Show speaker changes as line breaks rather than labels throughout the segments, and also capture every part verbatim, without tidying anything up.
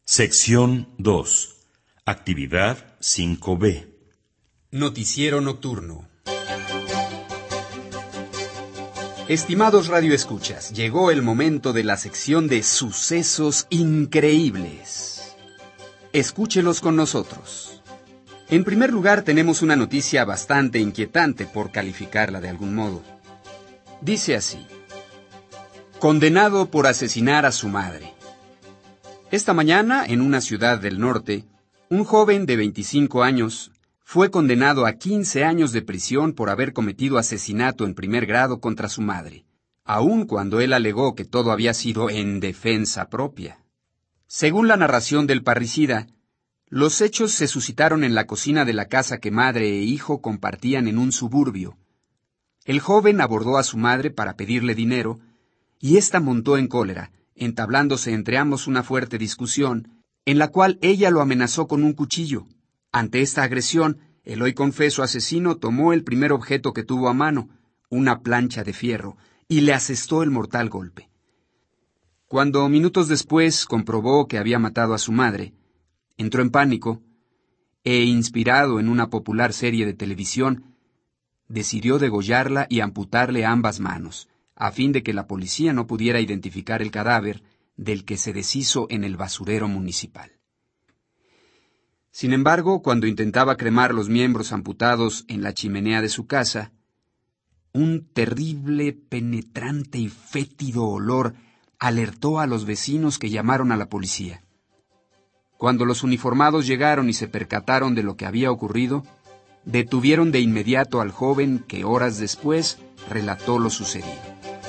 Sección dos. Actividad cinco B.
Noticiero nocturno. Estimados radioescuchas, llegó el momento de la sección de sucesos increíbles. Escúchelos con nosotros. En primer lugar, tenemos una noticia bastante inquietante, por calificarla de algún modo. Dice así: condenado por asesinar a su madre. Esta mañana, en una ciudad del norte, un joven de veinticinco años fue condenado a quince años de prisión por haber cometido asesinato en primer grado contra su madre, aun cuando él alegó que todo había sido en defensa propia. Según la narración del parricida, los hechos se suscitaron en la cocina de la casa que madre e hijo compartían en un suburbio. El joven abordó a su madre para pedirle dinero, y ésta montó en cólera, entablándose entre ambos una fuerte discusión, en la cual ella lo amenazó con un cuchillo. Ante esta agresión, el hoy confeso asesino tomó el primer objeto que tuvo a mano, una plancha de fierro, y le asestó el mortal golpe. Cuando minutos después comprobó que había matado a su madre, entró en pánico e, inspirado en una popular serie de televisión, decidió degollarla y amputarle ambas manos, a fin de que la policía no pudiera identificar el cadáver del que se deshizo en el basurero municipal. Sin embargo, cuando intentaba cremar los miembros amputados en la chimenea de su casa, un terrible, penetrante y fétido olor alertó a los vecinos, que llamaron a la policía. Cuando los uniformados llegaron y se percataron de lo que había ocurrido, detuvieron de inmediato al joven, que horas después relató lo sucedido.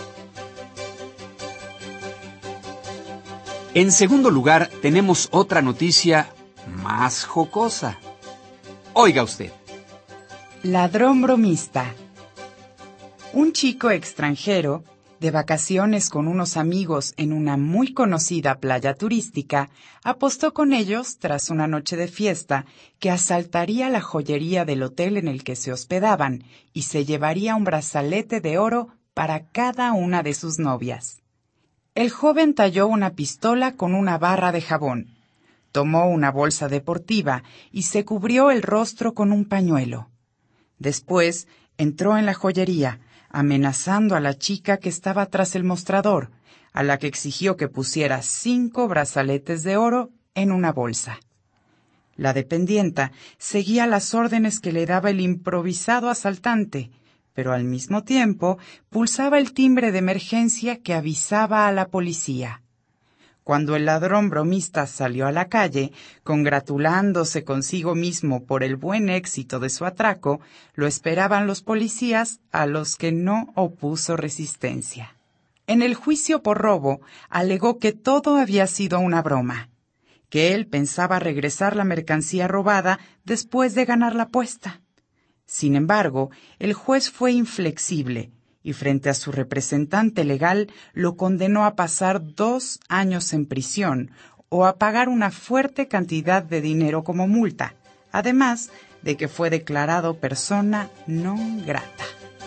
En segundo lugar, tenemos otra noticia más jocosa. Oiga usted.
Ladrón bromista. Un chico extranjero, de vacaciones con unos amigos en una muy conocida playa turística, apostó con ellos, tras una noche de fiesta, que asaltaría la joyería del hotel en el que se hospedaban y se llevaría un brazalete de oro para cada una de sus novias. El joven talló una pistola con una barra de jabón, tomó una bolsa deportiva y se cubrió el rostro con un pañuelo. Después entró en la joyería, amenazando a la chica que estaba tras el mostrador, a la que exigió que pusiera cinco brazaletes de oro en una bolsa. La dependienta seguía las órdenes que le daba el improvisado asaltante, pero al mismo tiempo pulsaba el timbre de emergencia que avisaba a la policía. Cuando el ladrón bromista salió a la calle, congratulándose consigo mismo por el buen éxito de su atraco, lo esperaban los policías, a los que no opuso resistencia. En el juicio por robo, alegó que todo había sido una broma, que él pensaba regresar la mercancía robada después de ganar la apuesta. Sin embargo, el juez fue inflexible y, frente a su representante legal, lo condenó a pasar dos años en prisión o a pagar una fuerte cantidad de dinero como multa, además de que fue declarado persona non grata.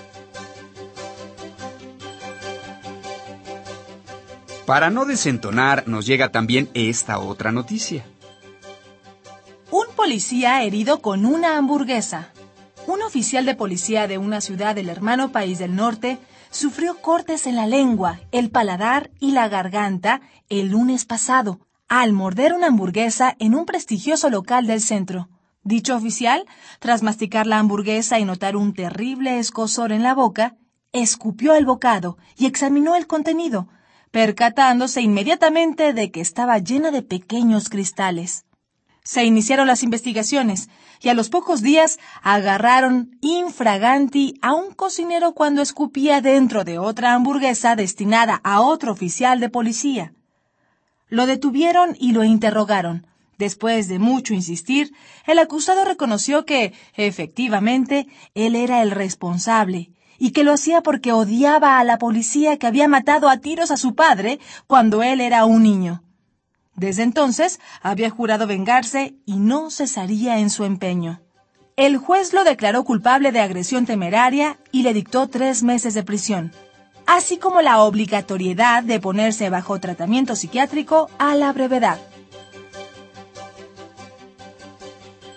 Para no desentonar, nos llega también esta otra noticia.
Un policía herido con una hamburguesa. Un oficial de policía de una ciudad del hermano país del norte sufrió cortes en la lengua, el paladar y la garganta el lunes pasado, al morder una hamburguesa en un prestigioso local del centro. Dicho oficial, tras masticar la hamburguesa y notar un terrible escozor en la boca, escupió el bocado y examinó el contenido, percatándose inmediatamente de que estaba llena de pequeños cristales. Se iniciaron las investigaciones y a los pocos días agarraron infraganti a un cocinero cuando escupía dentro de otra hamburguesa destinada a otro oficial de policía. Lo detuvieron y lo interrogaron. Después de mucho insistir, el acusado reconoció que, efectivamente, él era el responsable y que lo hacía porque odiaba a la policía que había matado a tiros a su padre cuando él era un niño. Desde entonces había jurado vengarse y no cesaría en su empeño. El juez lo declaró culpable de agresión temeraria y le dictó tres meses de prisión, así como la obligatoriedad de ponerse bajo tratamiento psiquiátrico a la brevedad.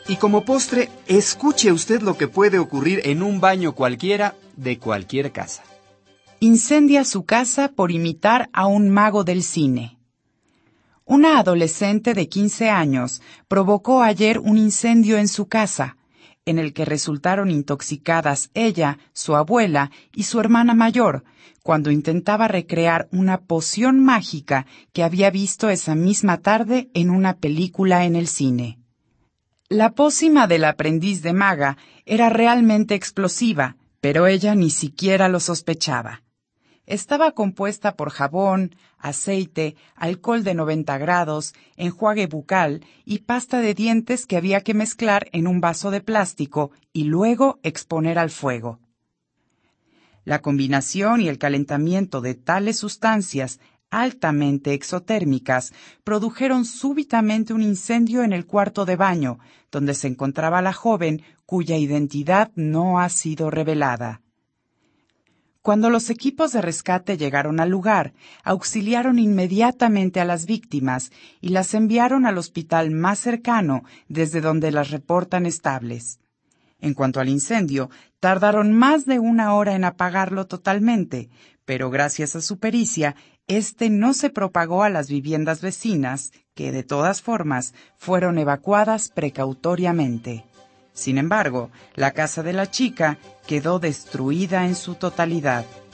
Y como postre, escuche usted lo que puede ocurrir en un baño cualquiera de cualquier casa.
Incendia su casa por imitar a un mago del cine. Una adolescente de quince años provocó ayer un incendio en su casa, en el que resultaron intoxicadas ella, su abuela y su hermana mayor, cuando intentaba recrear una poción mágica que había visto esa misma tarde en una película en el cine. La pócima del aprendiz de maga era realmente explosiva, pero ella ni siquiera lo sospechaba. Estaba compuesta por jabón, aceite, alcohol de noventa grados, enjuague bucal y pasta de dientes que había que mezclar en un vaso de plástico y luego exponer al fuego. La combinación y el calentamiento de tales sustancias altamente exotérmicas produjeron súbitamente un incendio en el cuarto de baño, donde se encontraba la joven cuya identidad no ha sido revelada. Cuando los equipos de rescate llegaron al lugar, auxiliaron inmediatamente a las víctimas y las enviaron al hospital más cercano, desde donde las reportan estables. En cuanto al incendio, tardaron más de una hora en apagarlo totalmente, pero gracias a su pericia, este no se propagó a las viviendas vecinas, que de todas formas fueron evacuadas precautoriamente. Sin embargo, la casa de la chica quedó destruida en su totalidad.